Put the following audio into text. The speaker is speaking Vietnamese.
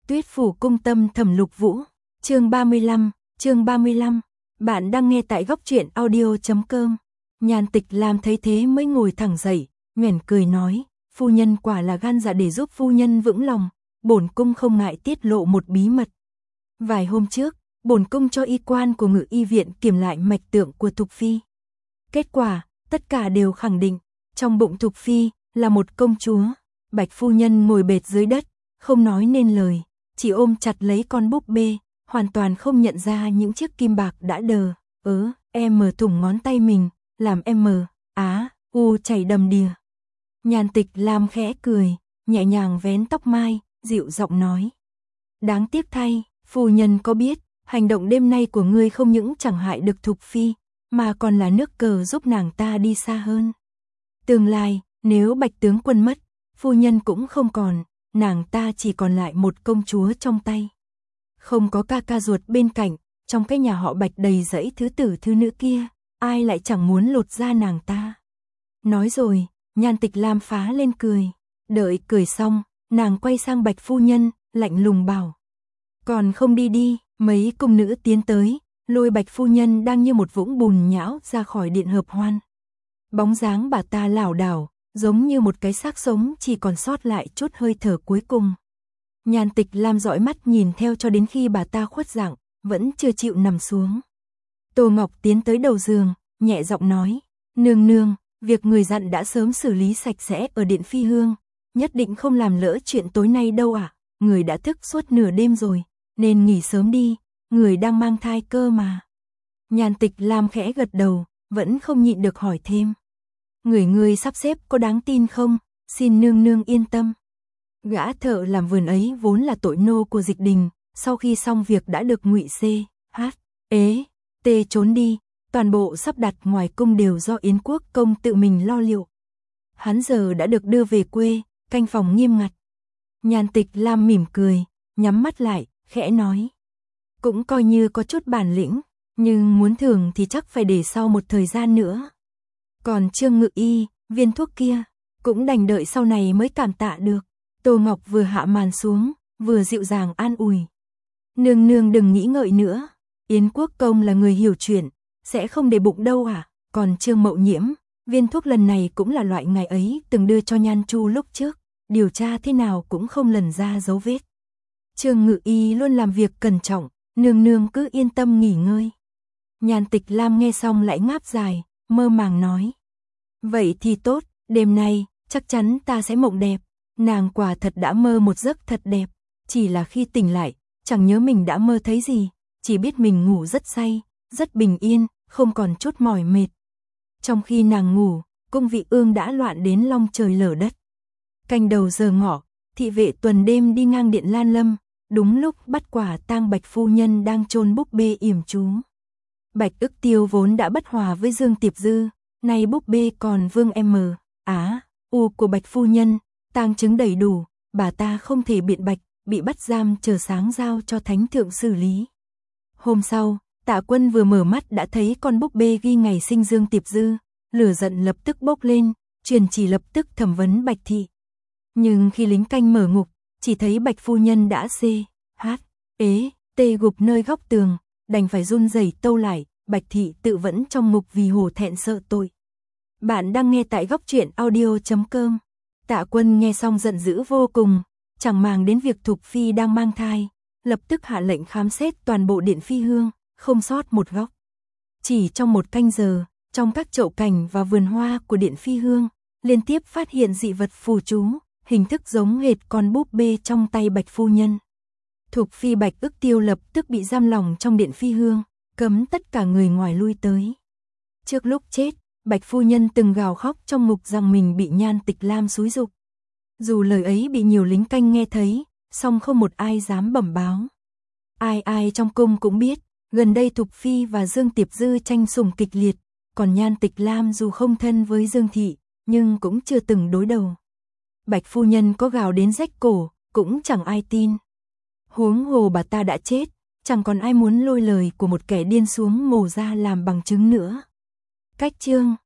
Tuyết phủ cung tâm Thẩm Lục Vũ, chương 35, bạn đang nghe tại góc truyện audio.com. Nhan Tịch Lam thấy thế mới ngồi thẳng dậy, nhoẻn cười nói, phu nhân quả là gan dạ, để giúp phu nhân vững lòng, bổn cung không ngại tiết lộ một bí mật. Vài hôm trước, bổn cung cho y quan của Ngự y viện kiểm lại mạch tượng của Thục phi. Kết quả, tất cả đều khẳng định, trong bụng Thục phi là một công chúa. Bạch phu nhân ngồi bệt dưới đất, không nói nên lời, chỉ ôm chặt lấy con búp bê, hoàn toàn không nhận ra những chiếc kim bạc đã đờ, mở thủng ngón tay mình, làm chảy đầm đìa. Nhan Tịch Lam khẽ cười, nhẹ nhàng vén tóc mai, dịu giọng nói. Đáng tiếc thay, phu nhân có biết, hành động đêm nay của ngươi không những chẳng hại được Thục phi, mà còn là nước cờ giúp nàng ta đi xa hơn. Tương lai, nếu Bạch tướng quân mất, phu nhân cũng không còn, nàng ta chỉ còn lại một công chúa trong tay. Không có ca ca ruột bên cạnh, trong cái nhà họ Bạch đầy rẫy thứ tử thứ nữ kia, ai lại chẳng muốn lột da nàng ta. Nói rồi, Nhan Tịch Lam phá lên cười. Đợi cười xong, nàng quay sang Bạch phu nhân, lạnh lùng bảo. Còn không đi đi, mấy cung nữ tiến tới, lôi Bạch phu nhân đang như một vũng bùn nhão ra khỏi điện hợp hoan. Bóng dáng bà ta lảo đảo, giống như một cái xác sống chỉ còn sót lại chút hơi thở cuối cùng. Nhan Tịch Lam dõi mắt nhìn theo cho đến khi bà ta khuất dạng, vẫn chưa chịu nằm xuống. Tô Ngọc tiến tới đầu giường, nhẹ giọng nói, nương nương, việc người dặn đã sớm xử lý sạch sẽ ở điện phi hương, nhất định không làm lỡ chuyện tối nay đâu ạ. Người đã thức suốt nửa đêm rồi, nên nghỉ sớm đi, người đang mang thai cơ mà. Nhan Tịch Lam khẽ gật đầu, vẫn không nhịn được hỏi thêm. Người sắp xếp có đáng tin không, xin nương nương yên tâm. Gã thợ làm vườn ấy vốn là tội nô của Dịch Đình, sau khi xong việc đã được Ngụy trốn đi, toàn bộ sắp đặt ngoài cung đều do Yến Quốc công tự mình lo liệu. Hắn giờ đã được đưa về quê, canh phòng nghiêm ngặt. Nhan Tịch Lam mỉm cười, nhắm mắt lại, khẽ nói. Cũng coi như có chút bản lĩnh, nhưng muốn thưởng thì chắc phải để sau một thời gian nữa. Còn Trương Ngự y, viên thuốc kia, cũng đành đợi sau này mới cảm tạ được. Tô Ngọc vừa hạ màn xuống, vừa dịu dàng an ủi. Nương nương đừng nghĩ ngợi nữa, Yến Quốc công là người hiểu chuyện, sẽ không để bụng đâu à. Còn Trương Mậu Nhiễm, viên thuốc lần này cũng là loại ngài ấy từng đưa cho Nhan Chu lúc trước, điều tra thế nào cũng không lần ra dấu vết. Trương Ngự y luôn làm việc cẩn trọng, nương nương cứ yên tâm nghỉ ngơi. Nhan Tịch Lam nghe xong lại ngáp dài, mơ màng nói. Vậy thì tốt, đêm nay, chắc chắn ta sẽ mộng đẹp. Nàng quả thật đã mơ một giấc thật đẹp, chỉ là khi tỉnh lại, chẳng nhớ mình đã mơ thấy gì, chỉ biết mình ngủ rất say, rất bình yên, không còn chút mỏi mệt. Trong khi nàng ngủ, cung Vị Ương đã loạn đến long trời lở đất. Canh đầu giờ ngọ, thị vệ tuần đêm đi ngang điện Lan Lâm, đúng lúc bắt quả tang Bạch phu nhân đang chôn búp bê yểm chú. Bạch Ức Tiêu vốn đã bất hòa với Dương Tiệp Dư, nay búp bê còn vương của Bạch phu nhân, tang chứng đầy đủ, bà ta không thể biện bạch, bị bắt giam chờ sáng giao cho thánh thượng xử lý. Hôm sau, Tạ Quân vừa mở mắt đã thấy con búp bê ghi ngày sinh Dương Tiệp Dư, lửa giận lập tức bốc lên, truyền chỉ lập tức thẩm vấn Bạch thị. Nhưng khi lính canh mở ngục, chỉ thấy Bạch phu nhân đã gục nơi góc tường, đành phải run rẩy tâu lại, Bạch thị tự vẫn trong ngục vì hổ thẹn sợ tội. Bạn đang nghe tại góc truyện audio.com. Tạ Quân nghe xong giận dữ vô cùng, chẳng màng đến việc Thục phi đang mang thai, lập tức hạ lệnh khám xét toàn bộ điện phi hương, không sót một góc. Chỉ trong một canh giờ, trong các chậu cảnh và vườn hoa của điện phi hương, liên tiếp phát hiện dị vật phù chú, hình thức giống hệt con búp bê trong tay Bạch phu nhân. Thục phi Bạch Ức Tiêu lập tức bị giam lỏng trong điện phi hương, cấm tất cả người ngoài lui tới. Trước lúc chết, Bạch phu nhân từng gào khóc trong ngục rằng mình bị Nhan Tịch Lam xúi giục. Dù lời ấy bị nhiều lính canh nghe thấy, song không một ai dám bẩm báo. Ai trong cung cũng biết, gần đây Thục phi và Dương Tiệp Dư tranh sủng kịch liệt, còn Nhan Tịch Lam dù không thân với Dương thị, nhưng cũng chưa từng đối đầu. Bạch phu nhân có gào đến rách cổ, cũng chẳng ai tin. Huống hồ bà ta đã chết, chẳng còn ai muốn lôi lời của một kẻ điên xuống mồ ra làm bằng chứng nữa. Cách chương